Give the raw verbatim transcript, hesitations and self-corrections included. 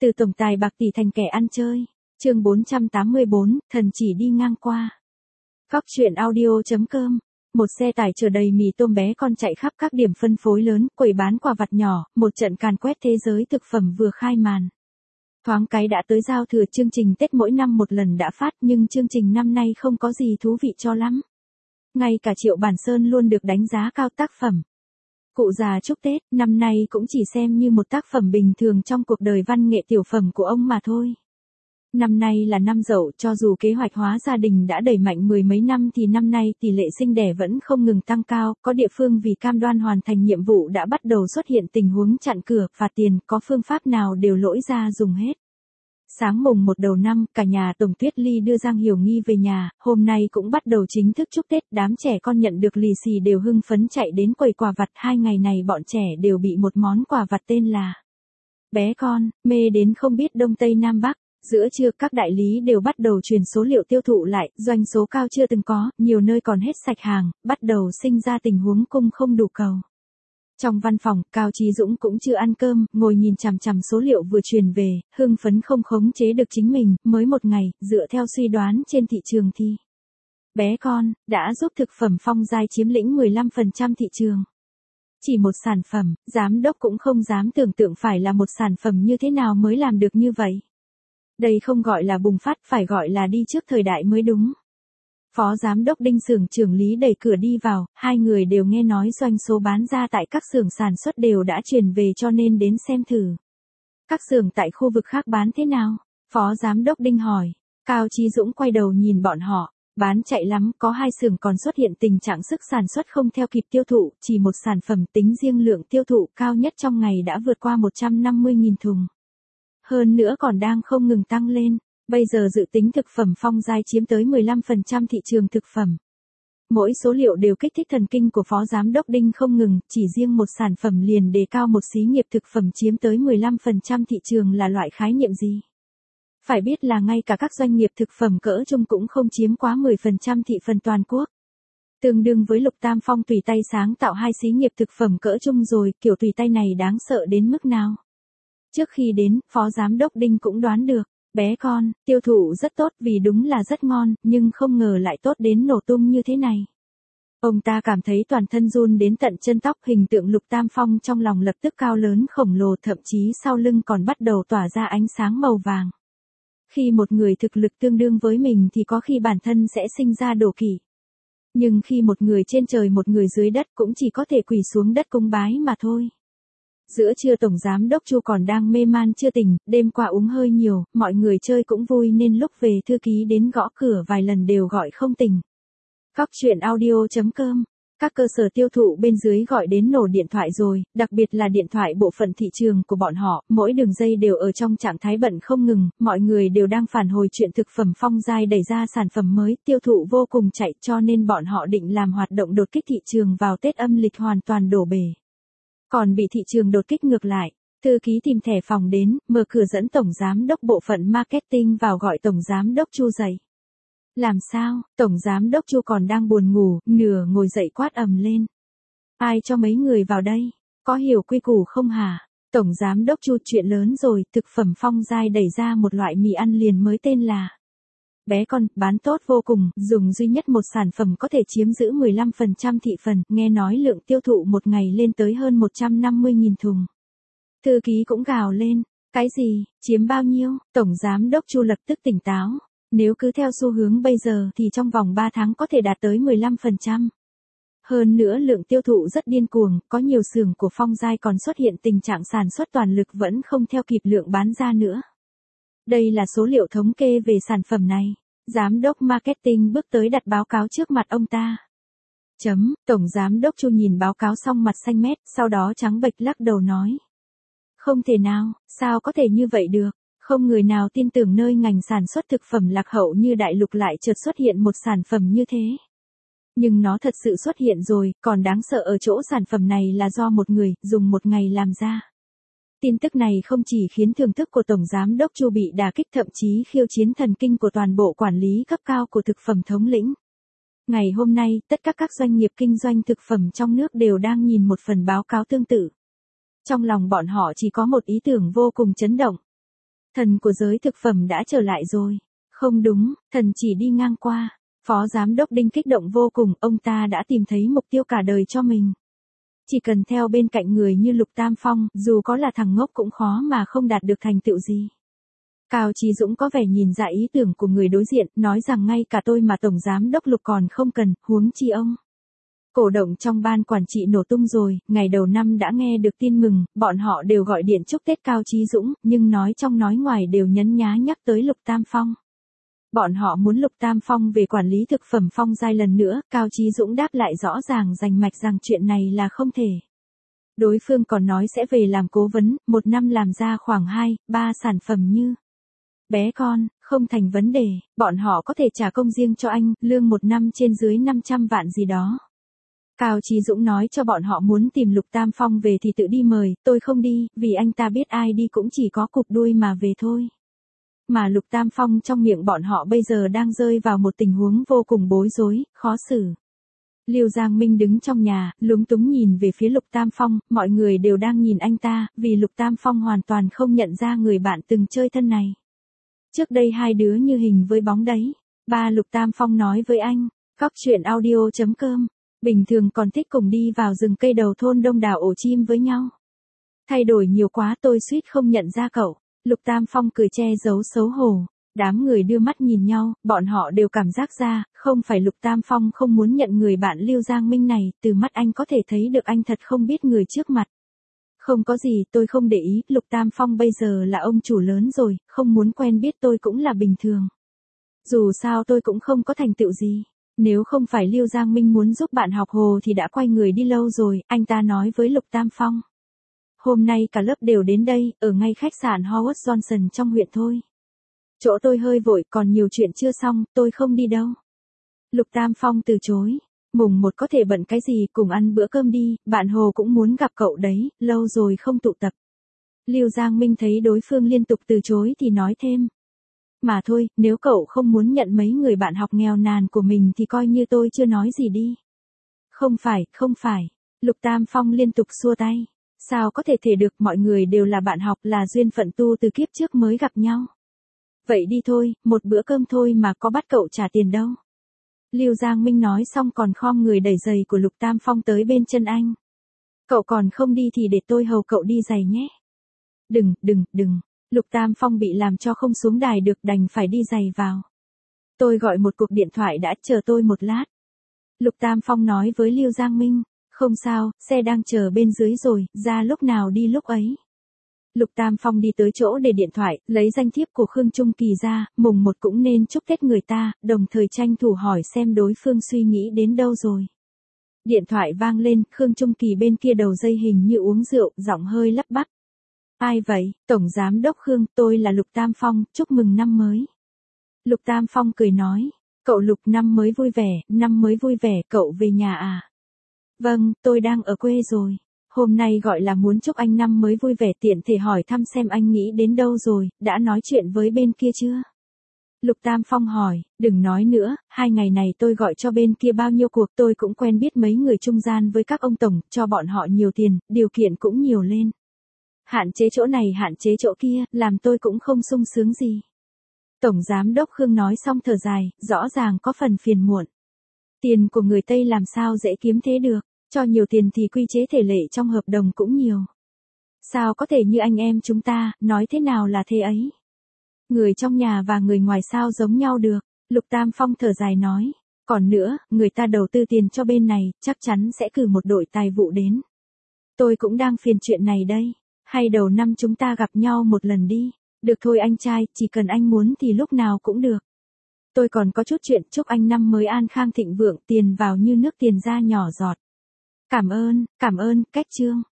Từ tổng tài bạc tỷ thành kẻ ăn chơi. Chương bốn trăm tám mươi bốn, thần chỉ đi ngang qua. Cóc truyện audio chấm com. Một xe tải chở đầy mì tôm bé con chạy khắp các điểm phân phối lớn, quầy bán quà vặt nhỏ, một trận càn quét thế giới thực phẩm vừa khai màn. Thoáng cái đã tới giao thừa, chương trình Tết mỗi năm một lần đã phát, nhưng chương trình năm nay không có gì thú vị cho lắm. Ngay cả Triệu Bản Sơn luôn được đánh giá cao tác phẩm Cụ già chúc Tết, năm nay cũng chỉ xem như một tác phẩm bình thường trong cuộc đời văn nghệ tiểu phẩm của ông mà thôi. Năm nay là năm Dậu, cho dù kế hoạch hóa gia đình đã đẩy mạnh mười mấy năm thì năm nay tỷ lệ sinh đẻ vẫn không ngừng tăng cao, có địa phương vì cam đoan hoàn thành nhiệm vụ đã bắt đầu xuất hiện tình huống chặn cửa, phạt tiền, có phương pháp nào đều lỗi ra dùng hết. Sáng mùng một đầu năm, cả nhà Tổng Tuyết Ly đưa Giang Hiểu Nghi về nhà, hôm nay cũng bắt đầu chính thức chúc Tết, đám trẻ con nhận được lì xì đều hưng phấn chạy đến quầy quà vặt, hai ngày này bọn trẻ đều bị một món quà vặt tên là bé con, mê đến không biết Đông Tây Nam Bắc. Giữa trưa các đại lý đều bắt đầu truyền số liệu tiêu thụ lại, doanh số cao chưa từng có, nhiều nơi còn hết sạch hàng, bắt đầu sinh ra tình huống cung không đủ cầu. Trong văn phòng, Cao Chí Dũng cũng chưa ăn cơm, ngồi nhìn chằm chằm số liệu vừa truyền về, hưng phấn không khống chế được chính mình, mới một ngày, dựa theo suy đoán trên thị trường thì bé con đã giúp thực phẩm Phong Giai chiếm lĩnh mười lăm phần trăm thị trường. Chỉ một sản phẩm, giám đốc cũng không dám tưởng tượng phải là một sản phẩm như thế nào mới làm được như vậy. Đây không gọi là bùng phát, phải gọi là đi trước thời đại mới đúng. Phó giám đốc Đinh xưởng trưởng Lý đẩy cửa đi vào, hai người đều nghe nói doanh số bán ra tại các xưởng sản xuất đều đã truyền về cho nên đến xem thử. Các xưởng tại khu vực khác bán thế nào? Phó giám đốc Đinh hỏi. Cao Chí Dũng quay đầu nhìn bọn họ, bán chạy lắm, có hai xưởng còn xuất hiện tình trạng sức sản xuất không theo kịp tiêu thụ, chỉ một sản phẩm tính riêng lượng tiêu thụ cao nhất trong ngày đã vượt qua một trăm năm mươi nghìn thùng. Hơn nữa còn đang không ngừng tăng lên, bây giờ dự tính thực phẩm Phong Giai chiếm tới mười lăm phần trăm thị trường thực phẩm. Mỗi số liệu đều kích thích thần kinh của Phó Giám đốc Đinh không ngừng, chỉ riêng một sản phẩm liền đề cao một xí nghiệp thực phẩm chiếm tới mười lăm phần trăm thị trường là loại khái niệm gì? Phải biết là ngay cả các doanh nghiệp thực phẩm cỡ trung cũng không chiếm quá mười phần trăm thị phần toàn quốc. Tương đương với Lục Tam Phong tùy tay sáng tạo hai xí nghiệp thực phẩm cỡ trung rồi, kiểu tùy tay này đáng sợ đến mức nào? Trước khi đến, Phó Giám đốc Đinh cũng đoán được, bé con, tiêu thụ rất tốt vì đúng là rất ngon, nhưng không ngờ lại tốt đến nổ tung như thế này. Ông ta cảm thấy toàn thân run đến tận chân tóc, hình tượng Lục Tam Phong trong lòng lập tức cao lớn khổng lồ, thậm chí sau lưng còn bắt đầu tỏa ra ánh sáng màu vàng. Khi một người thực lực tương đương với mình thì có khi bản thân sẽ sinh ra đổ kỵ. Nhưng khi một người trên trời một người dưới đất cũng chỉ có thể quỳ xuống đất cúng bái mà thôi. Giữa trưa Tổng Giám đốc Chu còn đang mê man chưa tỉnh, đêm qua uống hơi nhiều, mọi người chơi cũng vui nên lúc về thư ký đến gõ cửa vài lần đều gọi không tỉnh. Cóc truyện audio chấm com. Các cơ sở tiêu thụ bên dưới gọi đến nổ điện thoại rồi, đặc biệt là điện thoại bộ phận thị trường của bọn họ, mỗi đường dây đều ở trong trạng thái bận không ngừng, mọi người đều đang phản hồi chuyện thực phẩm Phong Giai đẩy ra sản phẩm mới, tiêu thụ vô cùng chạy cho nên bọn họ định làm hoạt động đột kích thị trường vào Tết âm lịch hoàn toàn đổ bể. Còn bị thị trường đột kích ngược lại, thư ký tìm thẻ phòng đến, mở cửa dẫn Tổng Giám đốc bộ phận marketing vào gọi Tổng Giám đốc Chu dậy. Làm sao? Tổng Giám đốc Chu còn đang buồn ngủ, nửa ngồi dậy quát ầm lên. Ai cho mấy người vào đây? Có hiểu quy củ không hả? Tổng Giám đốc Chu, chuyện lớn rồi, thực phẩm Phong Giai đẩy ra một loại mì ăn liền mới tên là bé con, bán tốt vô cùng, dùng duy nhất một sản phẩm có thể chiếm giữ mười lăm phần trăm thị phần, nghe nói lượng tiêu thụ một ngày lên tới hơn một trăm năm mươi nghìn thùng. Thư ký cũng gào lên, cái gì, chiếm bao nhiêu? Tổng Giám đốc Chu lập tức tỉnh táo, nếu cứ theo xu hướng bây giờ thì trong vòng ba tháng có thể đạt tới mười lăm phần trăm. Hơn nữa lượng tiêu thụ rất điên cuồng, có nhiều xưởng của Phong Giai còn xuất hiện tình trạng sản xuất toàn lực vẫn không theo kịp lượng bán ra nữa. Đây là số liệu thống kê về sản phẩm này. Giám đốc marketing bước tới đặt báo cáo trước mặt ông ta. Chấm, Tổng Giám đốc Chu nhìn báo cáo xong mặt xanh mét, sau đó trắng bệch lắc đầu nói. Không thể nào, sao có thể như vậy được, không người nào tin tưởng nơi ngành sản xuất thực phẩm lạc hậu như đại lục lại chợt xuất hiện một sản phẩm như thế. Nhưng nó thật sự xuất hiện rồi, còn đáng sợ ở chỗ sản phẩm này là do một người, dùng một ngày làm ra. Tin tức này không chỉ khiến thưởng thức của Tổng Giám đốc Chu bị đả kích, thậm chí khiêu chiến thần kinh của toàn bộ quản lý cấp cao của thực phẩm thống lĩnh. Ngày hôm nay, tất cả các doanh nghiệp kinh doanh thực phẩm trong nước đều đang nhìn một phần báo cáo tương tự. Trong lòng bọn họ chỉ có một ý tưởng vô cùng chấn động. Thần của giới thực phẩm đã trở lại rồi. Không đúng, thần chỉ đi ngang qua. Phó giám đốc Đinh kích động vô cùng, ông ta đã tìm thấy mục tiêu cả đời cho mình. Chỉ cần theo bên cạnh người như Lục Tam Phong, dù có là thằng ngốc cũng khó mà không đạt được thành tựu gì. Cao Chí Dũng có vẻ nhìn ra ý tưởng của người đối diện, nói rằng ngay cả tôi mà Tổng Giám đốc Lục còn không cần, huống chi ông. Cổ động trong ban quản trị nổ tung rồi, ngày đầu năm đã nghe được tin mừng, bọn họ đều gọi điện chúc Tết Cao Chí Dũng, nhưng nói trong nói ngoài đều nhấn nhá nhắc tới Lục Tam Phong. Bọn họ muốn Lục Tam Phong về quản lý thực phẩm Phong Giai lần nữa, Cao Chí Dũng đáp lại rõ ràng rành mạch rằng chuyện này là không thể. Đối phương còn nói sẽ về làm cố vấn, một năm làm ra khoảng hai, ba sản phẩm như bé con, không thành vấn đề, bọn họ có thể trả công riêng cho anh, lương một năm trên dưới năm trăm vạn gì đó. Cao Chí Dũng nói cho bọn họ muốn tìm Lục Tam Phong về thì tự đi mời, tôi không đi, vì anh ta biết ai đi cũng chỉ có cụp đuôi mà về thôi. Mà Lục Tam Phong trong miệng bọn họ bây giờ đang rơi vào một tình huống vô cùng bối rối, khó xử. Lưu Giang Minh đứng trong nhà, lúng túng nhìn về phía Lục Tam Phong, mọi người đều đang nhìn anh ta, vì Lục Tam Phong hoàn toàn không nhận ra người bạn từng chơi thân này. Trước đây hai đứa như hình với bóng đấy. Ba Lục Tam Phong nói với anh, Cóc truyện audio chấm com, bình thường còn thích cùng đi vào rừng cây đầu thôn đông đảo ổ chim với nhau. Thay đổi nhiều quá tôi suýt không nhận ra cậu. Lục Tam Phong cười che giấu xấu hổ. Đám người đưa mắt nhìn nhau, bọn họ đều cảm giác ra, không phải Lục Tam Phong không muốn nhận người bạn Lưu Giang Minh này, từ mắt anh có thể thấy được anh thật không biết người trước mặt. Không có gì, tôi không để ý, Lục Tam Phong bây giờ là ông chủ lớn rồi, không muốn quen biết tôi cũng là bình thường. Dù sao tôi cũng không có thành tựu gì. Nếu không phải Lưu Giang Minh muốn giúp bạn học hồ thì đã quay người đi lâu rồi, anh ta nói với Lục Tam Phong. Hôm nay cả lớp đều đến đây, ở ngay khách sạn Howard Johnson trong huyện thôi. Chỗ tôi hơi vội, còn nhiều chuyện chưa xong, tôi không đi đâu. Lục Tam Phong từ chối. Mùng một có thể bận cái gì, cùng ăn bữa cơm đi, bạn Hồ cũng muốn gặp cậu đấy, lâu rồi không tụ tập. Lưu Giang Minh thấy đối phương liên tục từ chối thì nói thêm. Mà thôi, nếu cậu không muốn nhận mấy người bạn học nghèo nàn của mình thì coi như tôi chưa nói gì đi. Không phải, không phải. Lục Tam Phong liên tục xua tay. Sao có thể thể được, mọi người đều là bạn học, là duyên phận tu từ kiếp trước mới gặp nhau. Vậy đi thôi, một bữa cơm thôi mà có bắt cậu trả tiền đâu. Lưu Giang Minh nói xong còn khom người đẩy giày của Lục Tam Phong tới bên chân anh. Cậu còn không đi thì để tôi hầu cậu đi giày nhé. Đừng, đừng, đừng. Lục Tam Phong bị làm cho không xuống đài được, đành phải đi giày vào. Tôi gọi một cuộc điện thoại đã, chờ tôi một lát. Lục Tam Phong nói với Lưu Giang Minh. Không sao, xe đang chờ bên dưới rồi, ra lúc nào đi lúc ấy. Lục Tam Phong đi tới chỗ để điện thoại, lấy danh thiếp của Khương Trung Kỳ ra, mùng một cũng nên chúc Tết người ta, đồng thời tranh thủ hỏi xem đối phương suy nghĩ đến đâu rồi. Điện thoại vang lên, Khương Trung Kỳ bên kia đầu dây hình như uống rượu, giọng hơi lắp bắp. Ai vậy? Tổng Giám đốc Khương, tôi là Lục Tam Phong, chúc mừng năm mới. Lục Tam Phong cười nói, cậu Lục năm mới vui vẻ, năm mới vui vẻ, cậu về nhà à? Vâng, tôi đang ở quê rồi. Hôm nay gọi là muốn chúc anh năm mới vui vẻ, tiện thể hỏi thăm xem anh nghĩ đến đâu rồi, đã nói chuyện với bên kia chưa? Lục Tam Phong hỏi, đừng nói nữa, hai ngày này tôi gọi cho bên kia bao nhiêu cuộc, tôi cũng quen biết mấy người trung gian với các ông tổng, cho bọn họ nhiều tiền, điều kiện cũng nhiều lên. Hạn chế chỗ này hạn chế chỗ kia, làm tôi cũng không sung sướng gì. Tổng Giám đốc Khương nói xong thở dài, rõ ràng có phần phiền muộn. Tiền của người Tây làm sao dễ kiếm thế được, cho nhiều tiền thì quy chế thể lệ trong hợp đồng cũng nhiều. Sao có thể như anh em chúng ta, nói thế nào là thế ấy. Người trong nhà và người ngoài sao giống nhau được, Lục Tam Phong thở dài nói. Còn nữa, người ta đầu tư tiền cho bên này, chắc chắn sẽ cử một đội tài vụ đến. Tôi cũng đang phiền chuyện này đây, hay đầu năm chúng ta gặp nhau một lần đi. Được thôi anh trai, chỉ cần anh muốn thì lúc nào cũng được. Tôi còn có chút chuyện, chúc anh năm mới an khang thịnh vượng, tiền vào như nước tiền ra nhỏ giọt. Cảm ơn, cảm ơn, cách chương.